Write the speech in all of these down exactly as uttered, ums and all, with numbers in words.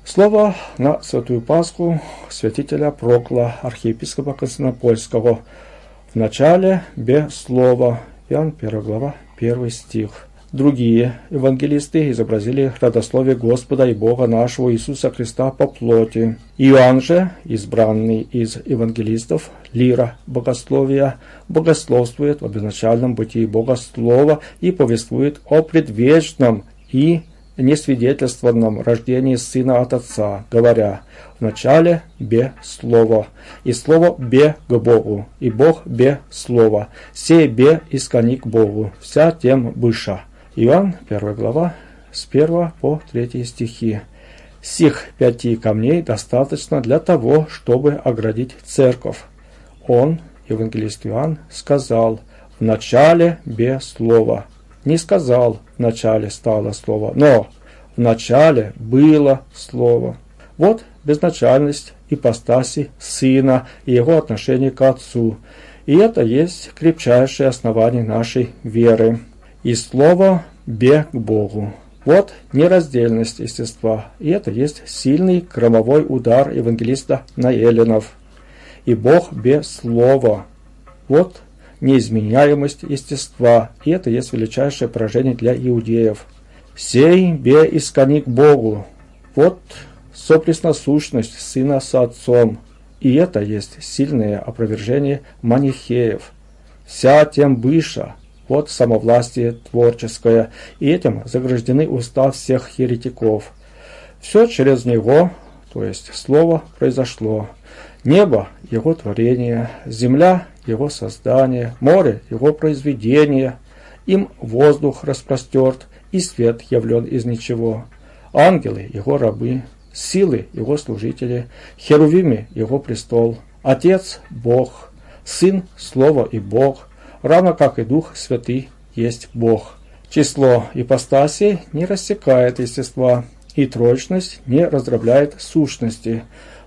Слово на Святую Пасху святителя Прокла, архиепископа Константинопольского. В начале без слова. Иоанн первая глава, первый стих. Другие евангелисты изобразили родословие Господа и Бога нашего Иисуса Христа по плоти. Иоанн же, избранный из евангелистов, лира богословия, богословствует в обозначальном бытии Бога Слова и повествует о предвечном и несвидетельствованном рождении Сына от Отца, говоря: «Вначале бе Слово, и Слово бе к Богу, и Бог бе Слово, сей бе искони к Богу, вся тем быша». Иоанн, первая глава, с первого по третий стихи. Сих пяти камней достаточно для того, чтобы оградить церковь. Он, евангелист Иоанн, сказал: «Вначале бе Слово». Не сказал: «Вначале стало Слово», но «Вначале было Слово». Вот безначальность ипостаси Сына и его отношение к Отцу. И это есть крепчайшее основание нашей веры. И Слово бе к Богу. Вот нераздельность естества. И это есть сильный громовой удар евангелиста на эллинов. И Бог бе Слова. Вот неизменяемость естества, и это есть величайшее поражение для иудеев. «Сей бе искони к Богу». Вот сопресносущность Сына с Отцом, и это есть сильное опровержение манихеев. «Вся тем быша». Вот самовластие творческое, и этим заграждены уста всех еретиков. Все через него, то есть Слово, произошло. Небо – его творение, земля – его создание, море – его произведение, им воздух распростерт, и свет явлен из ничего. Ангелы – его рабы, силы – его служители, херувимы – его престол, Отец – Бог, Сын – Слово и Бог, равно как и Дух Святый есть Бог. Число ипостасей не рассекает естества, и троечность не раздробляет сущности.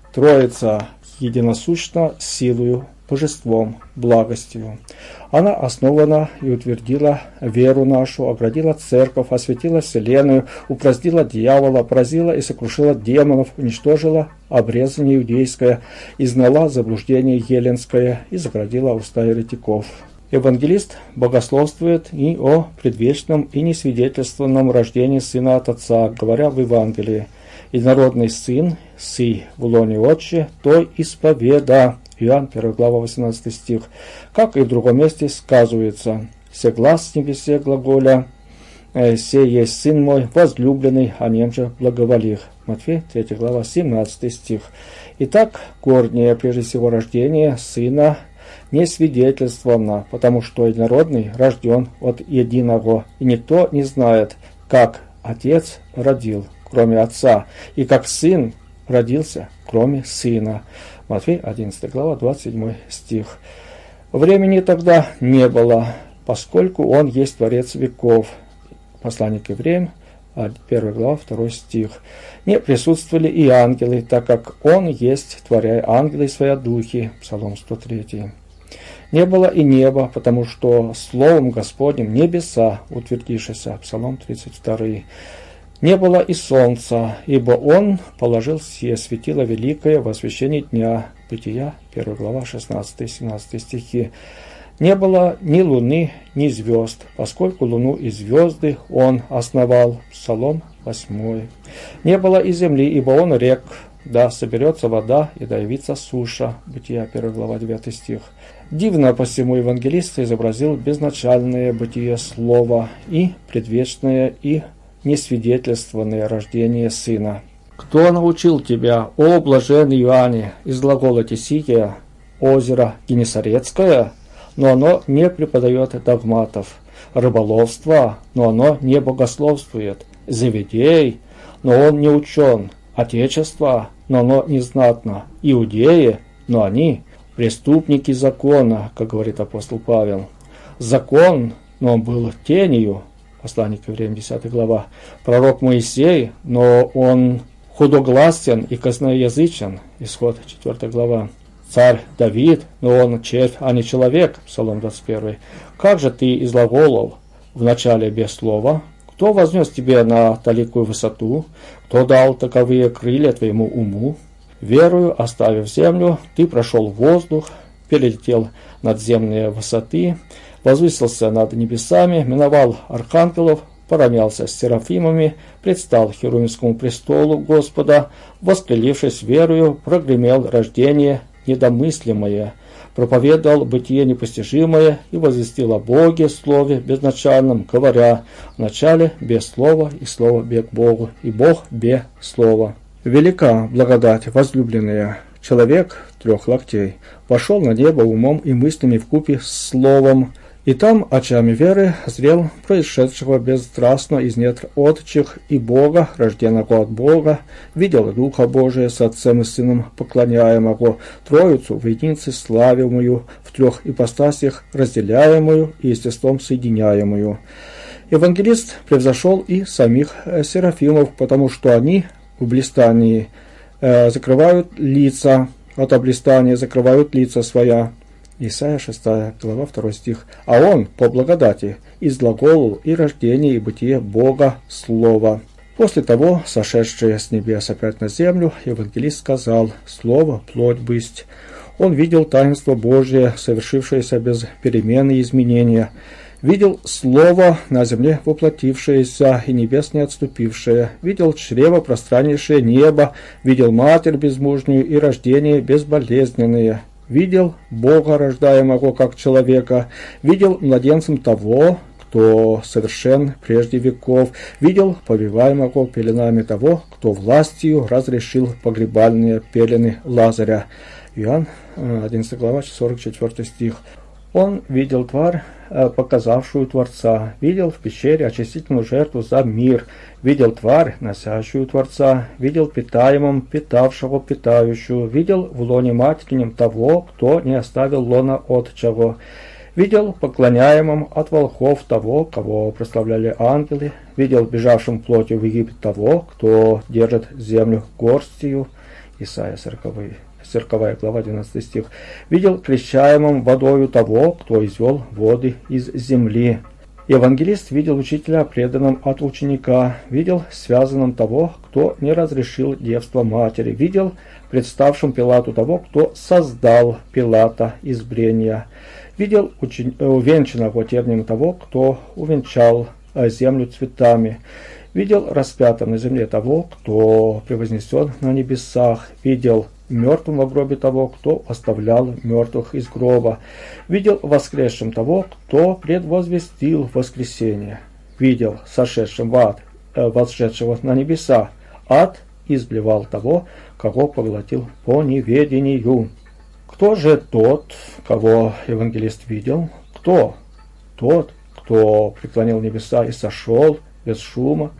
Троица единосущна силою, божеством, благостью. Она основана и утвердила веру нашу, оградила церковь, осветила вселенную, упразднила дьявола, поразила и сокрушила демонов, уничтожила обрезание иудейское, изгнала заблуждение еленское и заградила уста еретиков. Евангелист богословствует и о предвечном и несвидетельствованном рождении Сына от Отца, говоря в Евангелии: «Единородный Сын, сый в лоне Отче, той исповеда». Иоанн, первая глава, восемнадцатый стих. Как и в другом месте сказывается: «Се глас с небесе глаголя, се есть Сын мой, возлюбленный, о нем же благоволих». Матфей, третья глава, семнадцатый стих. Итак, горнее, прежде всего, рождение Сына не свидетельствовано, потому что единородный рожден от единого, и никто не знает, как Отец родил, кроме Отца, и как Сын родился, кроме Сына. Матфей, одиннадцатая глава, двадцать седьмой стих. Времени тогда не было, поскольку Он есть Творец веков. Послание к евреям, первая глава, второй стих. Не присутствовали и ангелы, так как Он есть, творя ангелы свои духи. Псалом сто три. Не было и неба, потому что Словом Господним небеса утвердившися. Псалом тридцать два. Не было и солнца, ибо Он положил сие светило великое в освещении дня. Бытия, первая глава, шестнадцатый-семнадцатый стихи. Не было ни луны, ни звезд, поскольку луну и звезды Он основал. Псалом восьмой. Не было и земли, ибо Он рек, да соберется вода, и да явится суша. Бытия, первая глава, девятый стих. Дивно посему евангелист изобразил безначальное бытие Слова и предвечное и несвидетельствованное рождение Сына. «Кто научил тебя, о блаженный Иоанне, из глагола Тесикия, озеро Генесарецкое, но оно не преподает догматов, рыболовство, но оно не богословствует, заведей, но он не учен, отечество, но оно не знатно, иудеи, но они преступники закона», как говорит апостол Павел. Закон, но он был тенью. Послание к евреям, десятая глава. Пророк Моисей, но он худогласен и косноязычен. Исход, четвёртая глава. Царь Давид, но он червь, а не человек. Псалом двадцать первый. Как же ты из глаголов: «Вначале без слова», Кто вознес тебя на далекую высоту? Кто дал таковые крылья твоему уму? Верою, оставив землю, ты прошел воздух, перелетел надземные высоты, возвысился над небесами, миновал архангелов, поравнялся с серафимами, предстал херувимскому престолу Господа, воспрелившись верою, прогремел рождение недомыслимое, проповедовал бытие непостижимое и возвестил о Боге, Слове безначальном, говоря: в начале без слова, и слово бе к Богу, и Бог бе слова. Велика благодать, возлюбленная. Человек трех локтей пошел на небо умом и мыслями вкупе с словом, и там очами веры зрел происшедшего бесстрастно из недр отчих и Бога, рожденного от Бога, видел Духа Божия с Отцем и Сыном поклоняемого, Троицу в единице славимую, в трех ипостасях разделяемую и естеством соединяемую. Евангелист превзошел и самих серафимов, потому что они в блистании э, закрывают лица, от облистания закрывают лица своя. Исайя шестая глава второй стих. А он по благодати изглаголил и рождение, и бытие Бога Слова. После того, сошедшее с небес опять на землю, евангелист сказал: «Слово плоть бысть». Он видел таинство Божие, совершившееся без перемены и изменения. Видел Слово на земле воплотившееся и небес не отступившее. Видел чрево пространнейшее небо. Видел Матерь безмужнюю и рождение безболезненное. Видел Бога, рождаемого как человека. Видел младенцем того, кто совершен прежде веков. Видел повиваемого пеленами того, кто властью разрешил погребальные пелены Лазаря. Иоанн одиннадцатая глава сорок четвёртый стих. Он видел тварь, показавшую Творца, видел в пещере очистительную жертву за мир, видел тварь, носящую Творца, видел питаемым, питавшего питающую, видел в лоне материнем того, кто не оставил лона отчего, видел поклоняемым от волхов того, кого прославляли ангелы, видел бежавшим плотью в Египет того, кто держит землю горстью. Исайя сороковая глава двенадцатый стих. Видел крещаемым водою того, кто извел воды из земли. Евангелист видел учителя, преданным от ученика, видел связанным того, кто не разрешил девство матери, видел представшим Пилату того, кто создал Пилата из брения, видел учен... увенчанного тернием того, кто увенчал землю цветами, видел распятым на земле того, кто превознесен на небесах, видел мертвым в гробе того, кто оставлял мертвых из гроба, видел воскресшим того, кто предвозвестил воскресение, видел сошедшим в ад, э, восшедшего на небеса, ад изблевал того, кого поглотил по неведению. Кто же тот, кого евангелист видел? Кто? Тот, кто преклонил небеса и сошел без шума.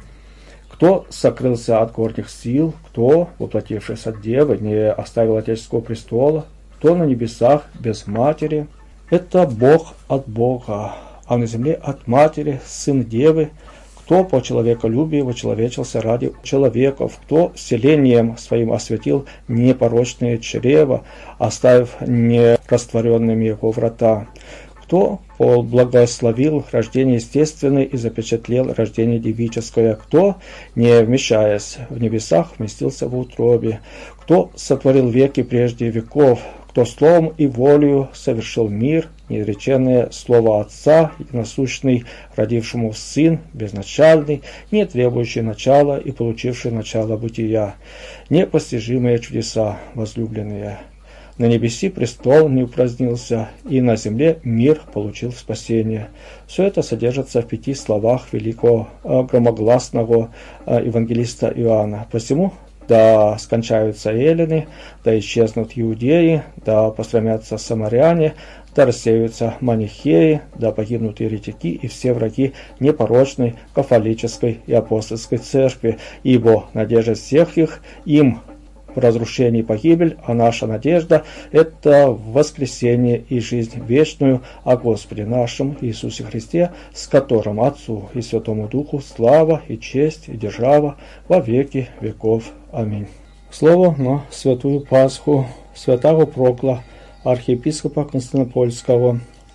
Кто сокрылся от горних сил, кто, воплотившись от Девы, не оставил Отеческого престола, кто на небесах без матери. Это Бог от Бога, а на земле от матери, сын Девы, кто по человеколюбию вочеловечился ради человеков, кто селением своим осветил непорочное чрево, оставив нерастворенными его врата, кто благословил рождение естественное и запечатлел рождение девическое, кто, не вмещаясь в небесах, вместился в утробе, кто сотворил веки прежде веков, кто словом и волею совершил мир, неизреченное слово Отца, единосущный, родившему Сын, безначальный, не требующий начала и получивший начало бытия, непостижимые чудеса, возлюбленные. На небеси престол не упразднился, и на земле мир получил спасение. Все это содержится в пяти словах великого громогласного евангелиста Иоанна. Посему да скончаются эллины, да исчезнут иудеи, да посрамятся самаряне, да рассеются манихеи, да погибнут еретики и все враги непорочной кафолической и апостольской церкви, ибо надежда всех их им разрушение и погибель, а наша надежда – это воскресение и жизнь вечную о Господе нашем Иисусе Христе, с которым Отцу и Святому Духу слава и честь и держава во веки веков. Аминь. Слово на Святую Пасху святого Прокла, архиепископа Константинопольского.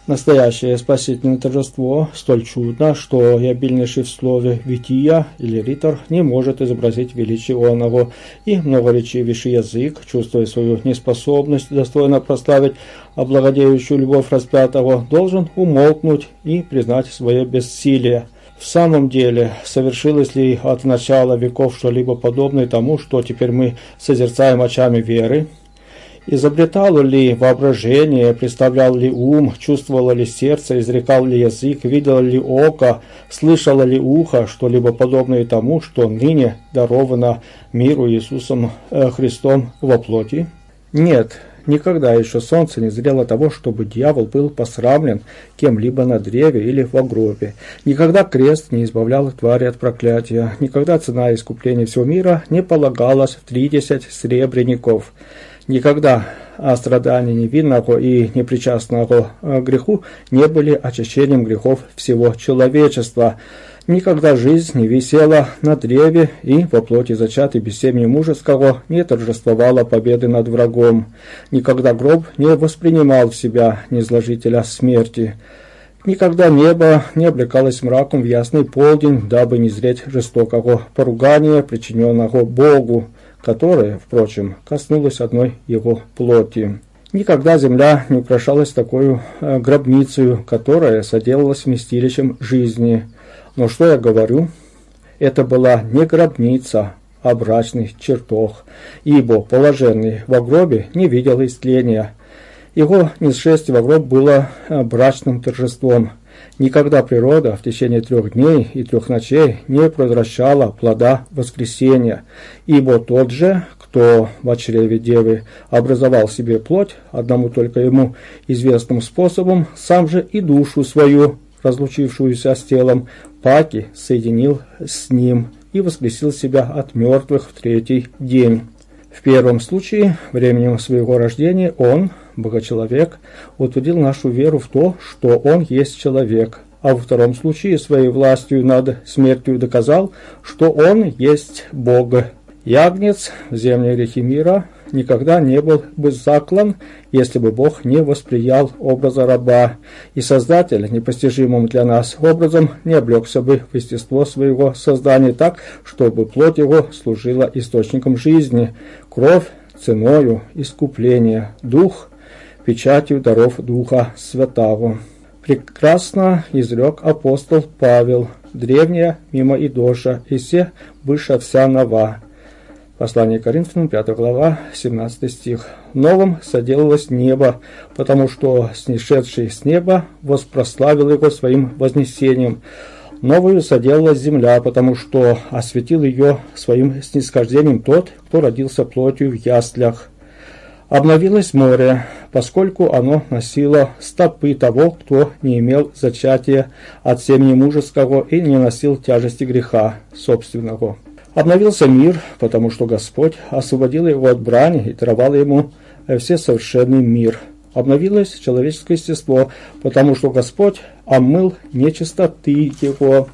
Настоящее спасительное торжество столь чудно, что и обильнейший в слове «вития» или «ритор» не может изобразить величие оного, и многоречивейший язык, чувствуя свою неспособность достойно прославить облагодеющую любовь распятого, должен умолкнуть и признать свое бессилие. В самом деле, совершилось ли от начала веков что-либо подобное тому, что теперь мы созерцаем очами веры? Изобретало ли воображение, представлял ли ум, чувствовало ли сердце, изрекал ли язык, видело ли око, слышало ли ухо что-либо подобное тому, что ныне даровано миру Иисусом э, Христом во плоти? Нет, никогда еще солнце не зрело того, чтобы дьявол был посрамлен кем-либо на древе или в гробе. Никогда крест не избавлял твари от проклятия. Никогда цена искупления всего мира не полагалась в тридесять сребреников. Никогда страдания невинного и непричастного к греху не были очищением грехов всего человечества. Никогда жизнь не висела на древе, и во плоти зачатой без семени мужеского не торжествовала победы над врагом. Никогда гроб не воспринимал в себя низложителя смерти. Никогда небо не облекалось мраком в ясный полдень, дабы не зреть жестокого поругания, причиненного Богу, которое, впрочем, коснулось одной его плоти. Никогда земля не украшалась такой э, гробницей, которая соделалась вместилищем жизни. Но что я говорю? Это была не гробница, а брачный чертог, ибо положенный во гробе не видел истления. Его несшествие во гроб было э, брачным торжеством. Никогда природа в течение трех дней и трех ночей не возвращала плода воскресения, ибо тот же, кто в чреве девы образовал себе плоть одному только ему известным способом, сам же и душу свою, разлучившуюся с телом, паки соединил с ним и воскресил себя от мертвых в третий день. В первом случае, временем своего рождения, он, Богочеловек, утвердил нашу веру в то, что он есть человек, а во втором случае своей властью над смертью доказал, что он есть Бог. Ягнец в земле грехи мира никогда не был бы заклан, если бы Бог не восприял образа раба, и Создатель непостижимым для нас образом не облегся бы в естество своего создания так, чтобы плоть его служила источником жизни, кровь ценою искупления, дух печатью даров Духа Святаго. Прекрасно изрек апостол Павел: древняя мимо идоша, и се быша вся нова. Послание к Коринфянам, пятая глава, семнадцатый стих. Новым соделалось небо, потому что снишедший с неба воспрославил его своим вознесением. Новую соделалась земля, потому что осветил ее своим снисхождением тот, кто родился плотью в яслях. Обновилось море, поскольку оно носило стопы того, кто не имел зачатия от семени мужеского и не носил тяжести греха собственного. Обновился мир, потому что Господь освободил его от брани и даровал ему всесовершенный мир. Обновилось человеческое естество, потому что Господь омыл нечистоты его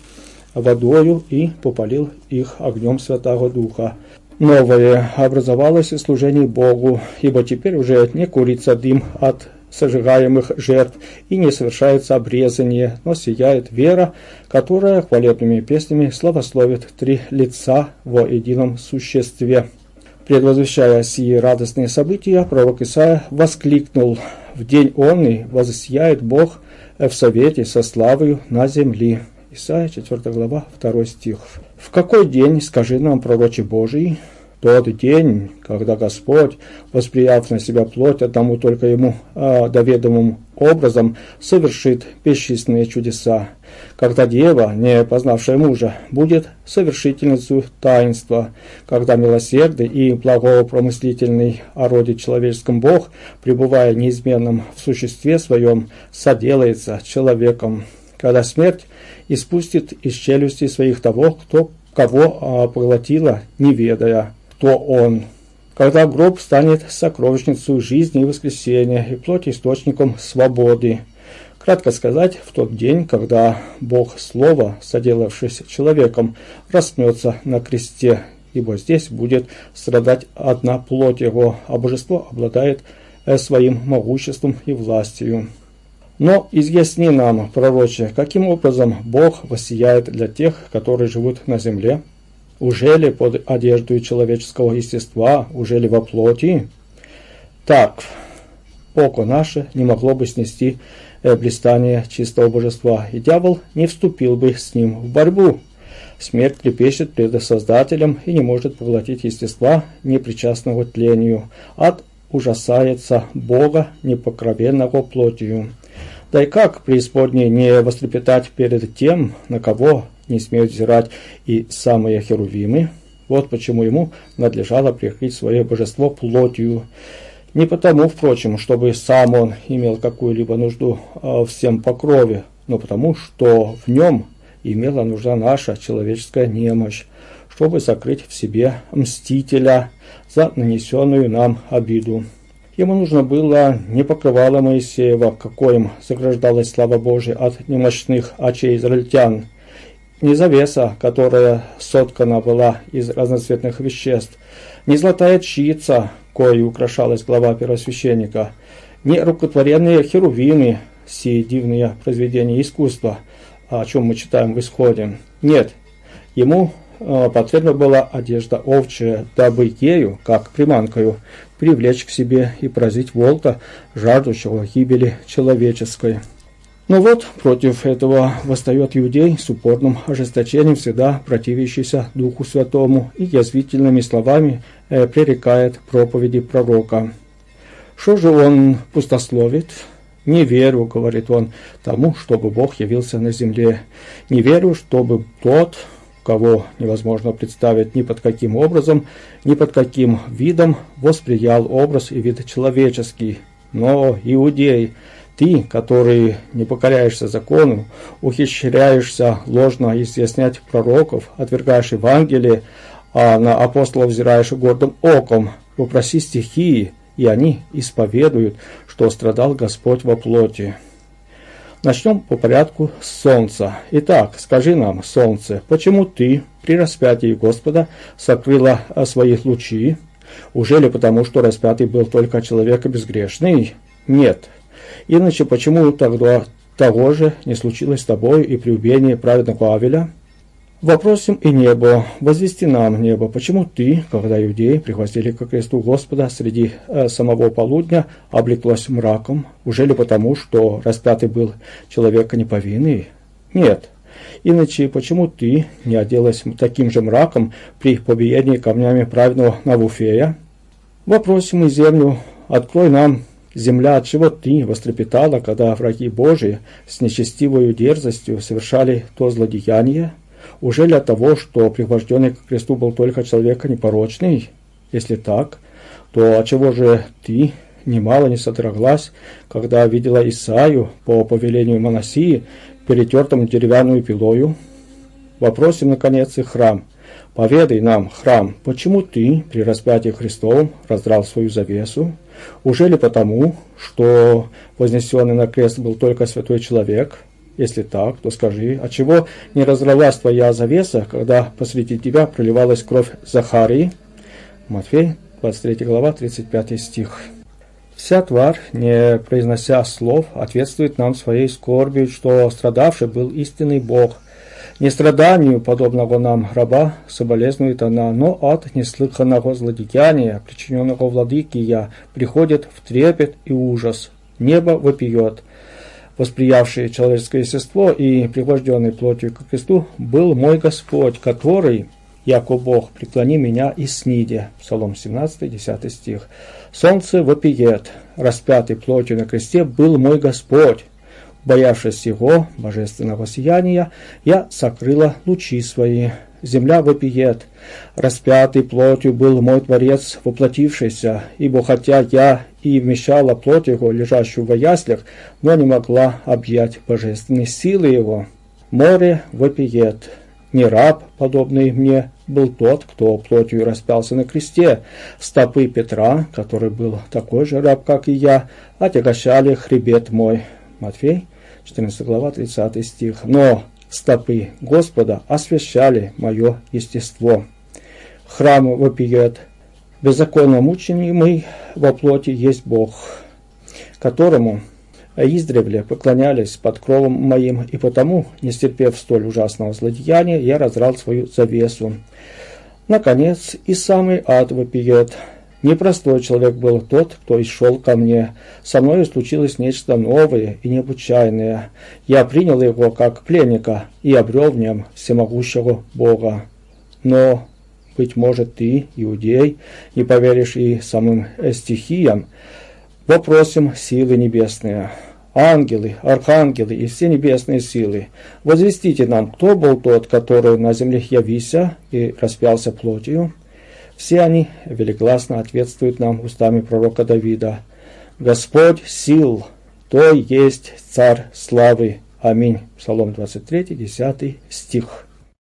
водою и попалил их огнем Святого Духа. Новое образовалось и служение Богу, ибо теперь уже не курится дым от сожигаемых жертв и не совершается обрезание, но сияет вера, которая хвалебными песнями славословит три лица во едином существе. Предвозвещая сии радостные события, пророк Исаия воскликнул: «В день онный воссияет Бог в совете со славою на земли». Исайя, четвёртая глава, второй стих. В какой день, скажи нам, пророче Божий? Тот день, когда Господь, восприяв на себя плоть одному только Ему а, доведомым образом, совершит бесчисленные чудеса. Когда дева, не познавшая мужа, будет совершительницей таинства. Когда милосердный и благопромыслительный о роде человеческом Бог, пребывая неизменным в существе своем, соделается человеком. Когда смерть испустит из челюсти своих того, кто, кого поглотила, не ведая, кто он. Когда гроб станет сокровищницей жизни и воскресения, и плоть источником свободы. Кратко сказать, в тот день, когда Бог Слово, соделавшись человеком, распнется на кресте, ибо здесь будет страдать одна плоть его, а божество обладает своим могуществом и властью. Но изъясни нам, пророче, каким образом Бог воссияет для тех, которые живут на земле? Ужели под одеждой человеческого естества, ужели во плоти? Так, око наше не могло бы снести блистание чистого божества, и дьявол не вступил бы с ним в борьбу. Смерть трепещет пред Создателем и не может поглотить естества, непричастного тлению. Ад ужасается Бога, непокровенного плотью. Да и как преисподней не вострепетать перед тем, на кого не смеют взирать и самые херувимы? Вот почему ему надлежало прикрыть свое божество плотью. Не потому, впрочем, чтобы сам он имел какую-либо нужду в всем покрове, но потому, что в нем имела нужда наша человеческая немощь, чтобы сокрыть в себе мстителя за нанесенную нам обиду. Ему нужно было не покрывало Моисеева, какоим заграждалась слава Божия от немощных очей израильтян, не завеса, которая соткана была из разноцветных веществ, не золотая чица, коей украшалась глава первосвященника, не рукотворенные херувимы, сии дивные произведения искусства, о чем мы читаем в Исходе. Нет, ему э, потребна была одежда овчая, дабы ею, как приманкою, привлечь к себе и поразить волка, жаждущего гибели человеческой. Но вот против этого восстает иудей с упорным ожесточением, всегда противящийся Духу Святому, и язвительными словами э, пререкает проповеди пророка. Что же он пустословит? «Не верю, — говорит он, — тому, чтобы Бог явился на земле. Не верю, чтобы тот, кого невозможно представить ни под каким образом, ни под каким видом, восприял образ и вид человеческий. Но, иудей, ты, который не покоряешься закону, ухищряешься ложно изъяснять пророков, отвергаешь Евангелие, а на апостолов взираешь гордым оком, попроси стихии, и они исповедуют, что страдал Господь во плоти». Начнем по порядку с солнца. Итак, скажи нам, солнце, почему ты при распятии Господа сокрыла свои лучи? Ужели потому, что распятый был только человек безгрешный? Нет. Иначе почему тогда того же не случилось с тобой и при убиении праведного Авеля? Вопросим и небо, возвести нам небо, почему ты, когда иудеи прихватили ко кресту Господа среди э, самого полудня, облеклась мраком? Ужели потому, что распятый был человека неповинный? Нет. Иначе почему ты не оделась таким же мраком при побиении камнями праведного Навуфея? Вопросим и землю, открой нам, земля, отчего ты вострепетала, когда враги Божии с нечестивой дерзостью совершали то злодеяние? Ужели от того, что пригвожденный к кресту был только человек непорочный? Если так, то отчего же ты немало не содроглась, когда видела Исаию по повелению Манасии, перетертым деревянную пилою? Вопросим, наконец, и храм. Поведай нам, храм, почему ты при распятии Христовом раздрал свою завесу? Ужели потому, что вознесенный на крест был только святой человек? Если так, то скажи, отчего не разорвалась твоя завеса, когда посреди тебя проливалась кровь Захарии? Матфей, двадцать третья глава, тридцать пятый стих. Вся тварь, не произнося слов, ответствует нам своей скорбью, что страдавший был истинный Бог. Не страданию, подобного нам раба, соболезнует она, но от неслыханного злодеяния, причиненного владыке я, приходит в трепет и ужас. Небо вопиет. Восприявший человеческое естество и пригвожденный плотью ко кресту, был мой Господь, который, яко Бог, преклони меня и сниди. Псалом семнадцатый, десятый стих. Солнце вопиет, распятый плотью на кресте был мой Господь. Боявшись его, божественного сияния, я сокрыла лучи свои. Земля вопиет, распятый плотью был мой Творец, воплотившийся, ибо хотя я и вмещала плоть его, лежащую во яслях, но не могла объять божественной силы его. Море вопиет, не раб, подобный мне, был тот, кто плотью распялся на кресте. Стопы Петра, который был такой же раб, как и я, отягощали хребет мой. Матфей, четырнадцатая глава, тридцатый стих. Но стопы Господа освящали мое естество. Храм вопиет, беззаконно мученимый во плоти есть Бог, которому а издревле поклонялись под кровом моим, и потому, не стерпев столь ужасного злодеяния, я разрал свою завесу. Наконец, и самый ад вопиет. Непростой человек был тот, кто исшел ко мне. Со мною случилось нечто новое и необычайное. Я принял его как пленника и обрел в нем всемогущего Бога. Но, быть может, ты, иудей, не поверишь и самым стихиям. Вопросим силы небесные. Ангелы, архангелы и все небесные силы, возвестите нам, кто был тот, который на земле явился и распялся плотью. Все они велигласно ответствуют нам устами пророка Давида. Господь сил, то есть Царь славы. Аминь. Псалом двадцать три, десятый стих.